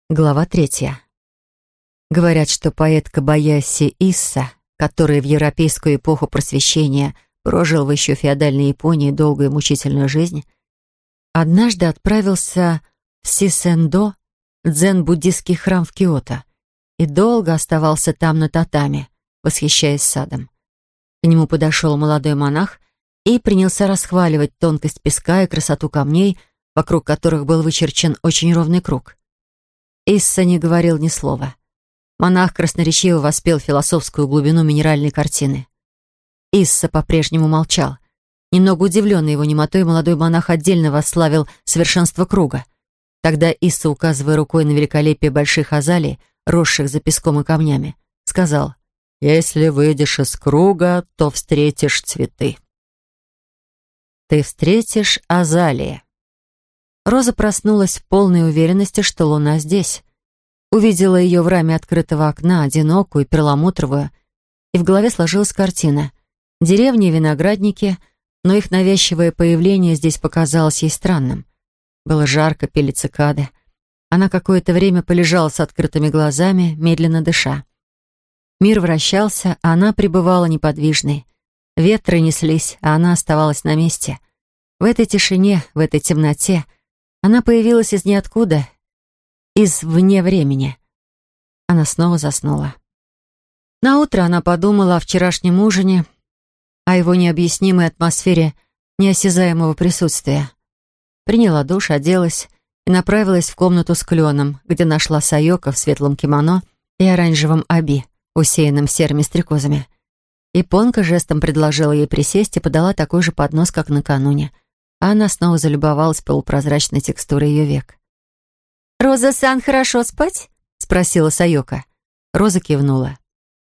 Глава 3. Говорят, что поэтка Баяси Исса, который в европейскую эпоху просвещения прожил в еще феодальной Японии долгую и мучительную жизнь, однажды отправился в Сисендо, дзен-буддийский храм в Киото, и долго оставался там на татами, восхищаясь садом. К нему подошел молодой монах и принялся расхваливать тонкость песка и красоту камней, вокруг которых был вычерчен очень ровный круг. Исса не говорил ни слова. Монах красноречиво воспел философскую глубину минеральной картины. Исса по-прежнему молчал. Немного удивленный его немотой, молодой монах отдельно восславил совершенство круга. Тогда Исса, указывая рукой на великолепие больших азалий, росших за песком и камнями, сказал: «Если выйдешь из круга, то встретишь цветы. Ты встретишь азалии». Роза проснулась в полной уверенности, что луна здесь. Увидела ее в раме открытого окна, одинокую, перламутровую, и в голове сложилась картина. Деревни и виноградники, но их навязчивое появление здесь показалось ей странным. Было жарко, пели цикады. Она какое-то время полежала с открытыми глазами, медленно дыша. Мир вращался, а она пребывала неподвижной. Ветры неслись, а она оставалась на месте. В этой тишине, в этой темноте она появилась из ниоткуда, из вне времени. Она снова заснула. Наутро она подумала о вчерашнем ужине, о его необъяснимой атмосфере неосязаемого присутствия. Приняла душ, оделась и направилась в комнату с кленом, где нашла Сайоко в светлом кимоно и оранжевом аби, усеянном серыми стрекозами. Японка жестом предложила ей присесть и подала такой же поднос, как накануне, а она снова залюбовалась полупрозрачной текстурой ее век. «Роза-сан, хорошо спать?» — спросила Сайоко. Роза кивнула.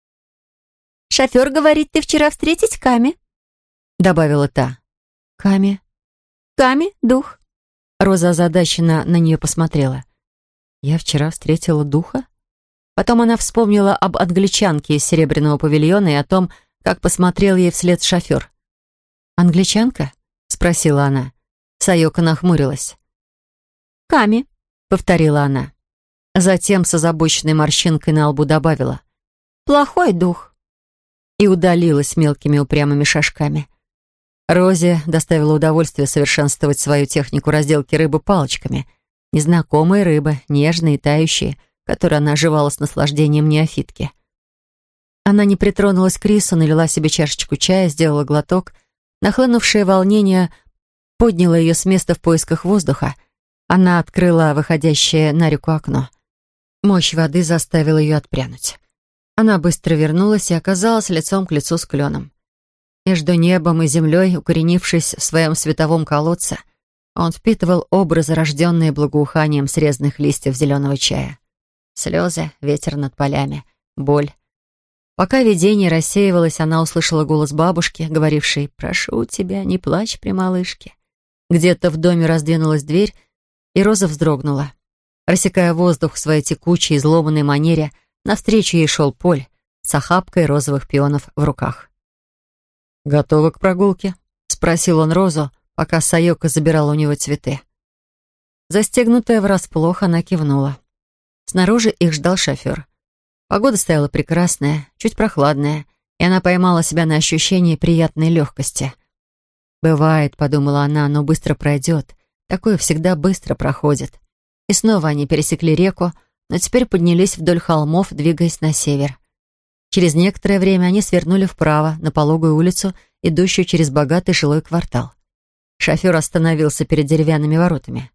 «Шофер говорит, ты вчера встретить Ками?» — добавила та. «Ками?» «Ками, дух». Роза озадаченно на нее посмотрела. «Я вчера встретила духа?» Потом она вспомнила об англичанке из Серебряного павильона и о том, как посмотрел ей вслед шофер. «Англичанка?» — спросила она. Сайоко нахмурилась. «Ками», — повторила она. Затем с озабоченной морщинкой на лбу добавила: «Плохой дух». И удалилась мелкими упрямыми шажками. Розе доставило удовольствие совершенствовать свою технику разделки рыбы палочками. Незнакомые рыбы, нежные и тающие, которые она оживала с наслаждением неофитки. Она не притронулась к рису, налила себе чашечку чая, сделала глоток. Нахлынувшее волнение подняло ее с места в поисках воздуха. Она открыла выходящее на реку окно. Мощь воды заставила ее отпрянуть. Она быстро вернулась и оказалась лицом к лицу с кленом. Между небом и землей, укоренившись в своем световом колодце, он впитывал образы, рожденные благоуханием срезанных листьев зеленого чая. Слезы, ветер над полями, боль. Пока видение рассеивалось, она услышала голос бабушки, говорившей: «Прошу тебя, не плачь при малышке». Где-то в доме раздвинулась дверь, и Роза вздрогнула. Рассекая воздух в своей текучей, изломанной манере, навстречу ей шел Поль с охапкой розовых пионов в руках. «Готова к прогулке?» — спросил он Розу, пока Сайоко забирала у него цветы. Застегнутая врасплох, она кивнула. Снаружи их ждал шофер. Погода стояла прекрасная, чуть прохладная, и она поймала себя на ощущении приятной легкости. «Бывает», — подумала она, — «но быстро пройдет. Такое всегда быстро проходит». И снова они пересекли реку, но теперь поднялись вдоль холмов, двигаясь на север. Через некоторое время они свернули вправо, на пологую улицу, идущую через богатый жилой квартал. Шофер остановился перед деревянными воротами.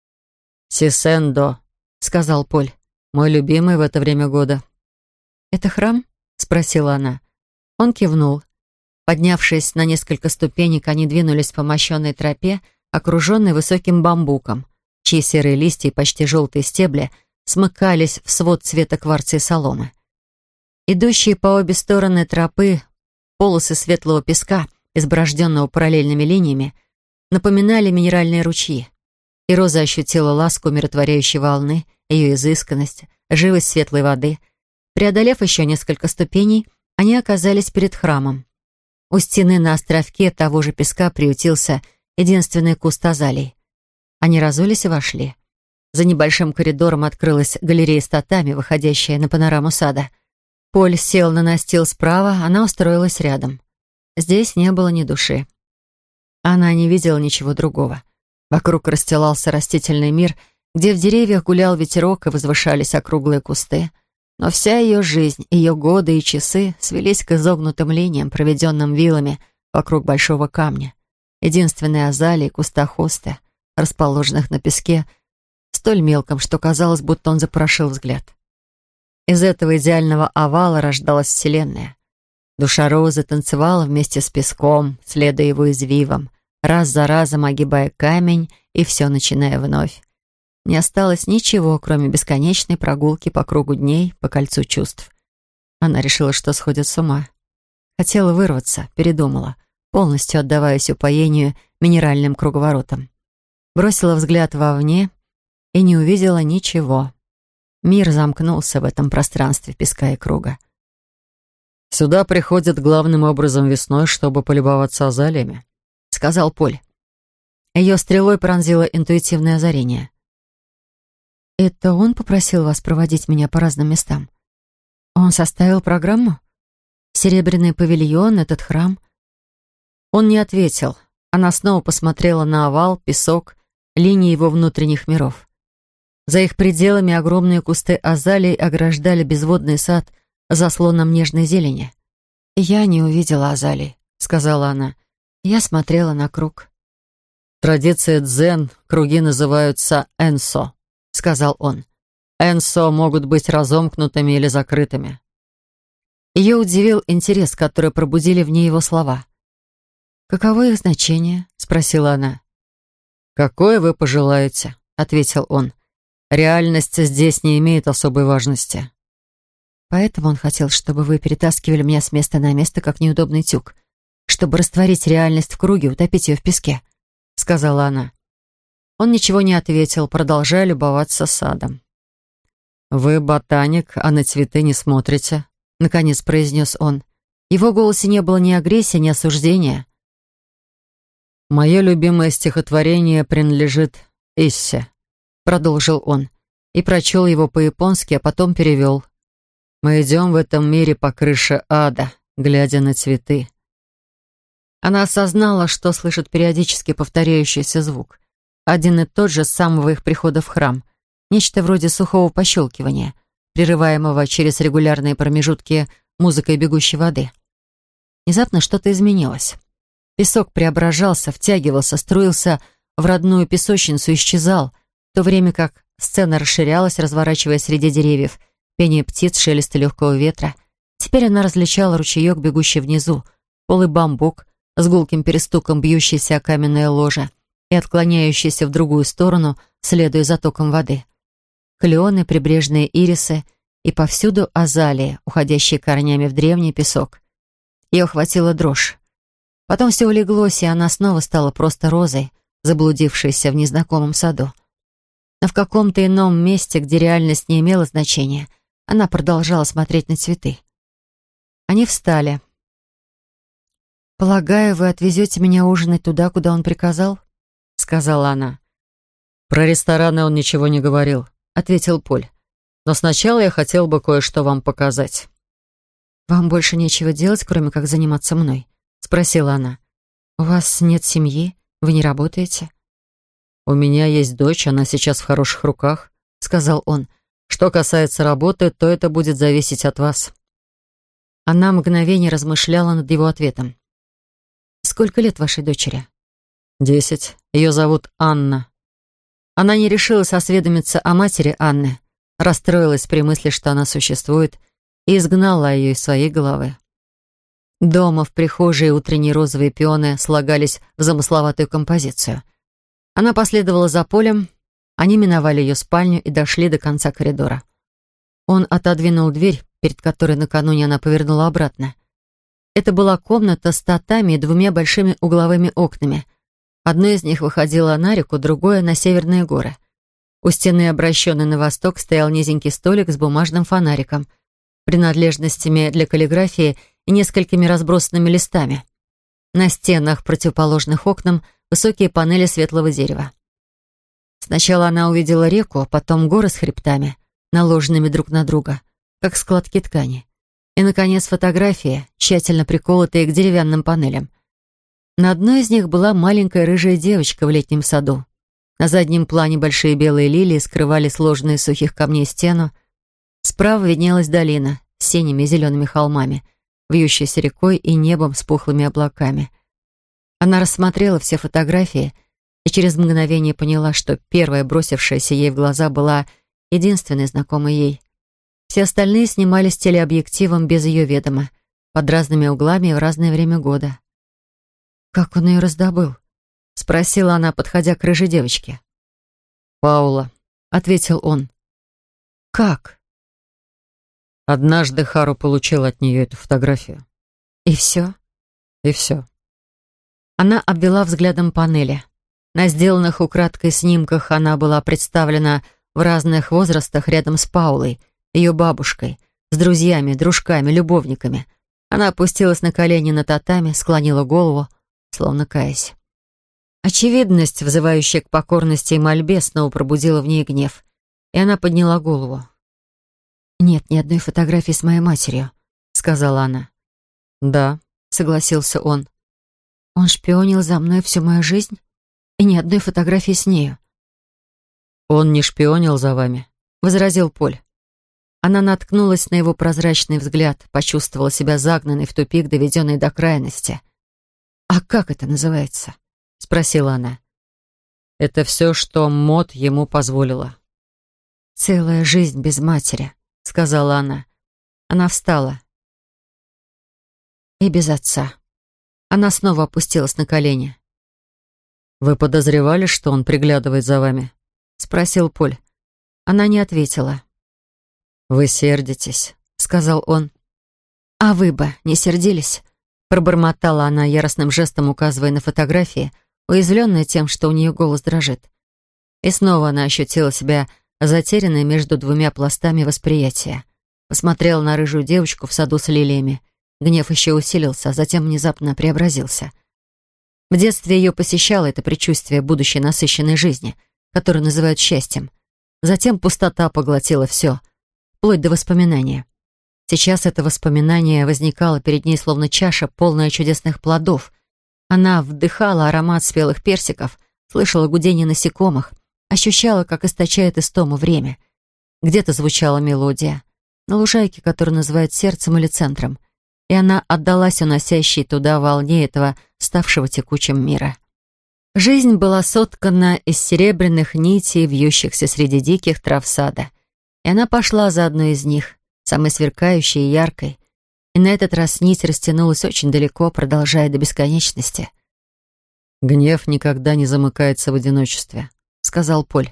«Сисендо», — сказал Поль, — «мой любимый в это время года». «Это храм?» — спросила она. Он кивнул. Поднявшись на несколько ступенек, они двинулись по мощенной тропе, окруженной высоким бамбуком, чьи серые листья и почти желтые стебли смыкались в свод цвета кварца и соломы. Идущие по обе стороны тропы полосы светлого песка, изборожденного параллельными линиями, напоминали минеральные ручьи. И Роза ощутила ласку умиротворяющей волны, ее изысканность, живость светлой воды. Преодолев еще несколько ступеней, они оказались перед храмом. У стены на островке того же песка приютился единственный куст азалий. Они разулись и вошли. За небольшим коридором открылась галерея с татами, выходящая на панораму сада. Поль сел на настил справа, она устроилась рядом. Здесь не было ни души. Она не видела ничего другого. Вокруг расстилался растительный мир, где в деревьях гулял ветерок и возвышались округлые кусты. Но вся ее жизнь, ее годы и часы свелись к изогнутым линиям, проведенным вилами вокруг большого камня. Единственной азалии, куста хосты, расположенных на песке, столь мелком, что казалось, будто он запорошил взгляд. Из этого идеального овала рождалась Вселенная. Душа розы танцевала вместе с песком, следуя его извивам, раз за разом огибая камень и все начиная вновь. Не осталось ничего, кроме бесконечной прогулки по кругу дней, по кольцу чувств. Она решила, что сходит с ума. Хотела вырваться, передумала, полностью отдаваясь упоению минеральным круговоротам. Бросила взгляд вовне и не увидела ничего. Мир замкнулся в этом пространстве песка и круга. «Сюда приходят главным образом весной, чтобы полюбоваться азалиями», — сказал Поль. Ее стрелой пронзило интуитивное озарение. «Это он попросил вас проводить меня по разным местам? Он составил программу? Серебряный павильон, этот храм?» Он не ответил. Она снова посмотрела на овал, песок, линии его внутренних миров. За их пределами огромные кусты азалий ограждали безводный сад заслоном нежной зелени. «Я не увидела азалий», — сказала она. Я смотрела на круг. «Традиция дзен, круги называются энсо», — сказал он. «Энсо могут быть разомкнутыми или закрытыми». Ее удивил интерес, который пробудили в ней его слова. «Каково их значение?» — спросила она. «Какое вы пожелаете?» — ответил он. «Реальность здесь не имеет особой важности». «Поэтому он хотел, чтобы вы перетаскивали меня с места на место, как неудобный тюк, чтобы растворить реальность в круге, утопить ее в песке», — сказала она. Он ничего не ответил, продолжая любоваться садом. «Вы ботаник, а на цветы не смотрите», — наконец произнес он. В его голосе не было ни агрессии, ни осуждения. «Мое любимое стихотворение принадлежит Иссе», — продолжил он, и прочел его по-японски, а потом перевел. «Мы идем в этом мире по крыше ада, глядя на цветы». Она осознала, что слышит периодически повторяющийся звук. Один и тот же с самого их прихода в храм. Нечто вроде сухого пощелкивания, прерываемого через регулярные промежутки музыкой бегущей воды. Внезапно что-то изменилось. Песок преображался, втягивался, струился в родную песочницу и исчезал, в то время как сцена расширялась, разворачиваясь среди деревьев, пение птиц, шелест легкого ветра. Теперь она различала ручеек, бегущий внизу, полый бамбук, с гулким перестуком бьющийся о каменное ложе и отклоняющийся в другую сторону, следуя за током воды. Клеоны, прибрежные ирисы и повсюду азалии, уходящие корнями в древний песок. Ее охватила дрожь. Потом все улеглось, и она снова стала просто розой, заблудившейся в незнакомом саду. Но в каком-то ином месте, где реальность не имела значения, она продолжала смотреть на цветы. Они встали. «Полагаю, вы отвезете меня ужинать туда, куда он приказал?» — сказала она. «Про рестораны он ничего не говорил», — ответил Поль. «Но сначала я хотел бы кое-что вам показать». «Вам больше нечего делать, кроме как заниматься мной?» — спросила она. «У вас нет семьи? Вы не работаете?» «У меня есть дочь, она сейчас в хороших руках», — сказал он. «Что касается работы, то это будет зависеть от вас». Она мгновение размышляла над его ответом. «Сколько лет вашей дочери?» 10. Ее зовут Анна. Она не решилась осведомиться о матери Анны, расстроилась при мысли, что она существует, и изгнала ее из своей головы. Дома в прихожей утренние розовые пионы слагались в замысловатую композицию. Она последовала за Полем, они миновали ее спальню и дошли до конца коридора. Он отодвинул дверь, перед которой накануне она повернула обратно. Это была комната с татами и 2 большими угловыми окнами. Одно из них выходило на реку, другое — на северные горы. У стены, обращенной на восток, стоял низенький столик с бумажным фонариком, принадлежностями для каллиграфии и несколькими разбросанными листами. На стенах, противоположных окнам, высокие панели светлого дерева. Сначала она увидела реку, а потом горы с хребтами, наложенными друг на друга, как складки ткани. И, наконец, фотографии, тщательно приколотые к деревянным панелям. На одной из них была маленькая рыжая девочка в летнем саду. На заднем плане большие белые лилии скрывали сложные из сухих камней стену. Справа виднелась долина с синими и зелеными холмами, вьющейся рекой и небом с пухлыми облаками. Она рассмотрела все фотографии и через мгновение поняла, что первая, бросившаяся ей в глаза, была единственной знакомой ей. Все остальные снимались телеобъективом без ее ведома, под разными углами и в разное время года. «Как он ее раздобыл?» — спросила она, подходя к рыжей девочке. «Паула», — ответил он. «Как?» Однажды Хару получил от нее эту фотографию. «И все?» И все. Она обвела взглядом панели. На сделанных украдкой снимках она была представлена в разных возрастах рядом с Паулой, ее бабушкой, с друзьями, дружками, любовниками. Она опустилась на колени на татами, склонила голову, словно каясь. Очевидность, взывающая к покорности и мольбе, снова пробудила в ней гнев, и она подняла голову. «Нет ни одной фотографии с моей матерью», — сказала она. «Да», — согласился он. «Он шпионил за мной всю мою жизнь, и ни одной фотографии с нею». «Он не шпионил за вами», — возразил Поль. Она наткнулась на его прозрачный взгляд, почувствовала себя загнанной в тупик, доведенной до крайности. «А как это называется?» — спросила она. «Это все, что Мод ему позволила». «Целая жизнь без матери», — сказала она. Она встала. «И без отца». Она снова опустилась на колени. «Вы подозревали, что он приглядывает за вами?» — спросил Поль. Она не ответила. «Вы сердитесь», — сказал он. «А вы бы не сердились?» — пробормотала она, яростным жестом указывая на фотографии, уязвленная тем, что у нее голос дрожит. И снова она ощутила себя затерянной между двумя пластами восприятия. Посмотрела на рыжую девочку в саду с лилиями. Гнев еще усилился, а затем внезапно преобразился. В детстве ее посещало это предчувствие будущей насыщенной жизни, которую называют счастьем. Затем пустота поглотила все, вплоть до воспоминания. Сейчас это воспоминание возникало перед ней словно чаша, полная чудесных плодов. Она вдыхала аромат спелых персиков, слышала гудение насекомых, ощущала, как источает истому время. Где-то звучала мелодия, на лужайке, которую называют сердцем или центром, и она отдалась уносящей туда волне этого ставшего текучим мира. Жизнь была соткана из серебряных нитей, вьющихся среди диких трав сада, и она пошла за одной из них, самой сверкающей и яркой, и на этот раз нить растянулась очень далеко, продолжая до бесконечности. «Гнев никогда не замыкается в одиночестве», — сказал Поль.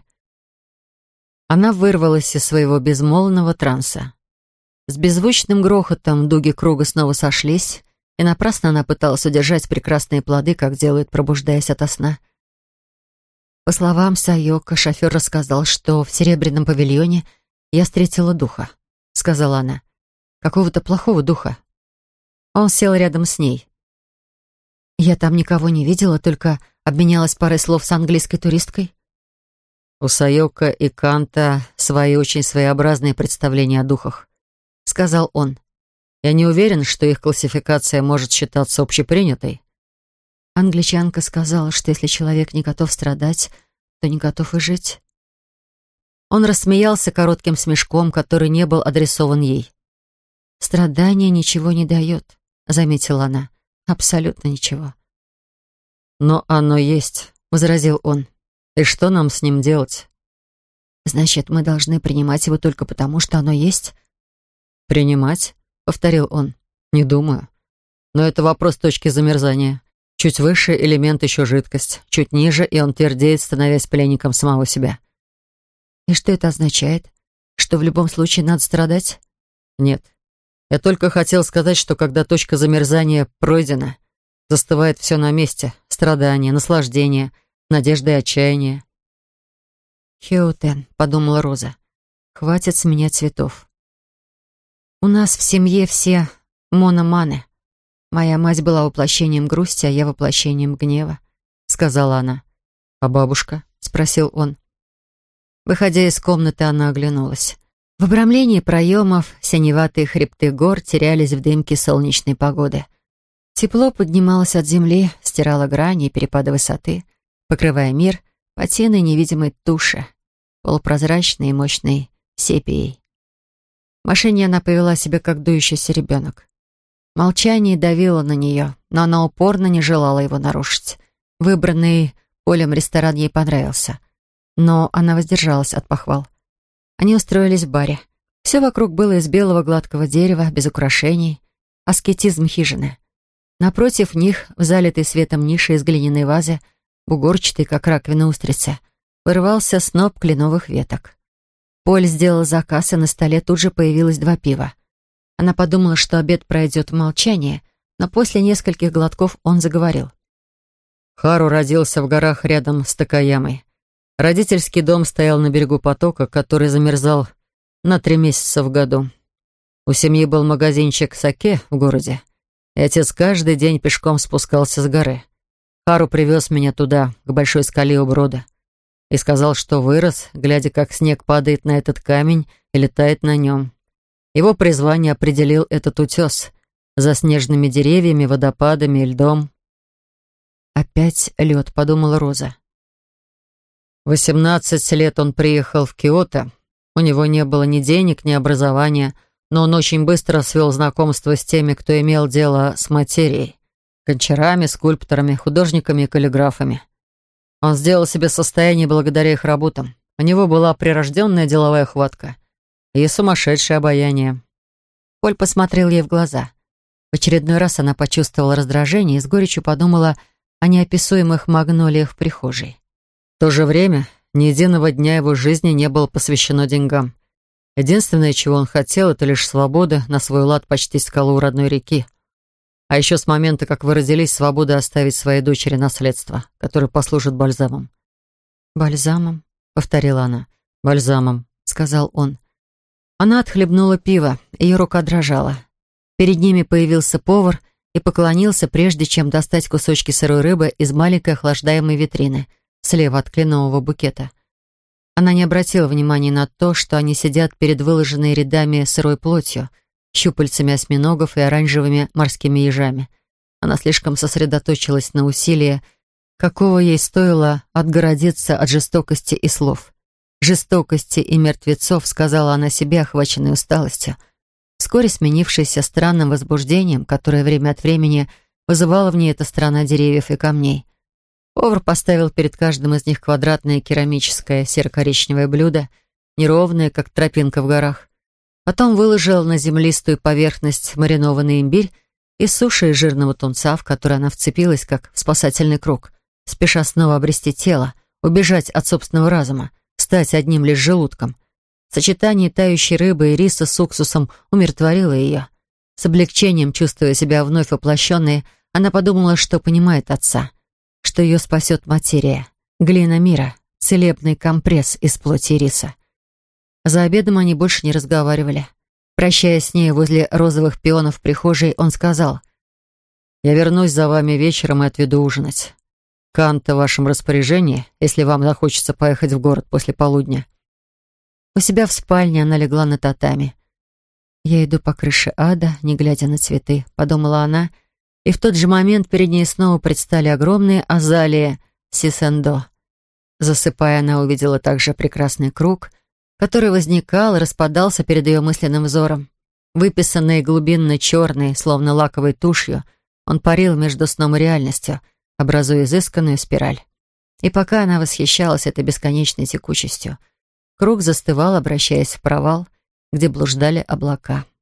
Она вырвалась из своего безмолвного транса. С беззвучным грохотом дуги круга снова сошлись, и напрасно она пыталась удержать прекрасные плоды, как делают, пробуждаясь ото сна. По словам Сайока, шофер рассказал, что в Серебряном павильоне я встретила духа, — сказала она. Какого-то плохого духа. Он сел рядом с ней. Я там никого не видела, только обменялась парой слов с английской туристкой. «У Сайока и Канта свои очень своеобразные представления о духах», — сказал он. «Я не уверен, что их классификация может считаться общепринятой». Англичанка сказала, что если человек не готов страдать, то не готов и жить. Он рассмеялся коротким смешком, который не был адресован ей. «Страдание ничего не дает», — заметила она. «Абсолютно ничего». «Но оно есть», — возразил он. «И что нам с ним делать?» «Значит, мы должны принимать его только потому, что оно есть?» «Принимать?» — повторил он. «Не думаю. Но это вопрос точки замерзания. Чуть выше элемент еще жидкость, чуть ниже, и он твердеет, становясь пленником самого себя». «И что это означает? Что в любом случае надо страдать?» «Нет. Я только хотел сказать, что когда точка замерзания пройдена, застывает все на месте. Страдание, наслаждение, надежда и отчаяние». «Хёутен», — подумала Роза, — «хватит с меня цветов. У нас в семье все мономаны. Моя мать была воплощением грусти, а я воплощением гнева», — сказала она. «А бабушка?» — спросил он. Выходя из комнаты, она оглянулась. В обрамлении проемов синеватые хребты гор терялись в дымке солнечной погоды. Тепло поднималось от земли, стирало грани и перепады высоты, покрывая мир патиной невидимой туши, полупрозрачной и мощной сепией. В машине она повела себя, как дующийся ребенок. Молчание давило на нее, но она упорно не желала его нарушить. Выбранный Полем ресторан ей понравился, но она воздержалась от похвал. Они устроились в баре. Все вокруг было из белого гладкого дерева, без украшений, аскетизм хижины. Напротив них, в залитой светом нише из глиняной вазы, бугорчатой, как раковина устрицы, вырывался сноп кленовых веток. Поль сделал заказ, и на столе тут же появилось 2 пива. Она подумала, что обед пройдет в молчании, но после нескольких глотков он заговорил. Хару родился в горах рядом с Такаямой. Родительский дом стоял на берегу потока, который замерзал на 3 месяца в году. У семьи был магазинчик саке в городе, и отец каждый день пешком спускался с горы. Хару привез меня туда, к большой скале у брода, и сказал, что вырос, глядя, как снег падает на этот камень и летает на нем. Его призвание определил этот утес за снежными деревьями, водопадами и льдом. «Опять лед», — подумала Роза. 18 лет он приехал в Киото. У него не было ни денег, ни образования, но он очень быстро свел знакомство с теми, кто имел дело с материей: гончарами, скульпторами, художниками и каллиграфами. Он сделал себе состояние благодаря их работам. У него была прирожденная деловая хватка и сумасшедшее обаяние. Поль посмотрел ей в глаза. В очередной раз она почувствовала раздражение и с горечью подумала о неописуемых магнолиях в прихожей. В то же время ни единого дня его жизни не было посвящено деньгам. Единственное, чего он хотел, это лишь свобода на свой лад почтить скалу у родной реки. А еще с момента, как вы родились, свобода оставить своей дочери наследство, которое послужит бальзамом. «Бальзамом?» — повторила она. «Бальзамом», — сказал он. Она отхлебнула пиво, ее рука дрожала. Перед ними появился повар и поклонился, прежде чем достать кусочки сырой рыбы из маленькой охлаждаемой витрины слева от кленового букета. Она не обратила внимания на то, что они сидят перед выложенной рядами сырой плотью, щупальцами осьминогов и оранжевыми морскими ежами. Она слишком сосредоточилась на усилии, какого ей стоило отгородиться от жестокости и слов. «Жестокости и мертвецов», — сказала она себе, охваченной усталостью, вскоре сменившейся странным возбуждением, которое время от времени вызывало в ней эта страна деревьев и камней. Повар поставил перед каждым из них квадратное керамическое серо-коричневое блюдо, неровное, как тропинка в горах. Потом выложил на землистую поверхность маринованный имбирь и суши из жирного тунца, в который она вцепилась, как в спасательный круг, спеша снова обрести тело, убежать от собственного разума, стать одним лишь желудком. Сочетание тающей рыбы и риса с уксусом умиротворило ее. С облегчением, чувствуя себя вновь воплощенной, она подумала, что понимает отца, что ее спасет материя, глина мира, целебный компресс из плоти и риса. За обедом они больше не разговаривали. Прощаясь с ней возле розовых пионов в прихожей, он сказал: «Я вернусь за вами вечером и отведу ужинать. Канта в вашем распоряжении, если вам захочется поехать в город после полудня». У себя в спальне она легла на татами. «Я иду по крыше ада, не глядя на цветы», — подумала она, и в тот же момент перед ней снова предстали огромные азалии сисендо. Засыпая, она увидела также прекрасный круг, который возникал и распадался перед ее мысленным взором. Выписанный глубинно-черный, словно лаковой тушью, он парил между сном и реальностью, образуя изысканную спираль. И пока она восхищалась этой бесконечной текучестью, круг застывал, обращаясь в провал, где блуждали облака.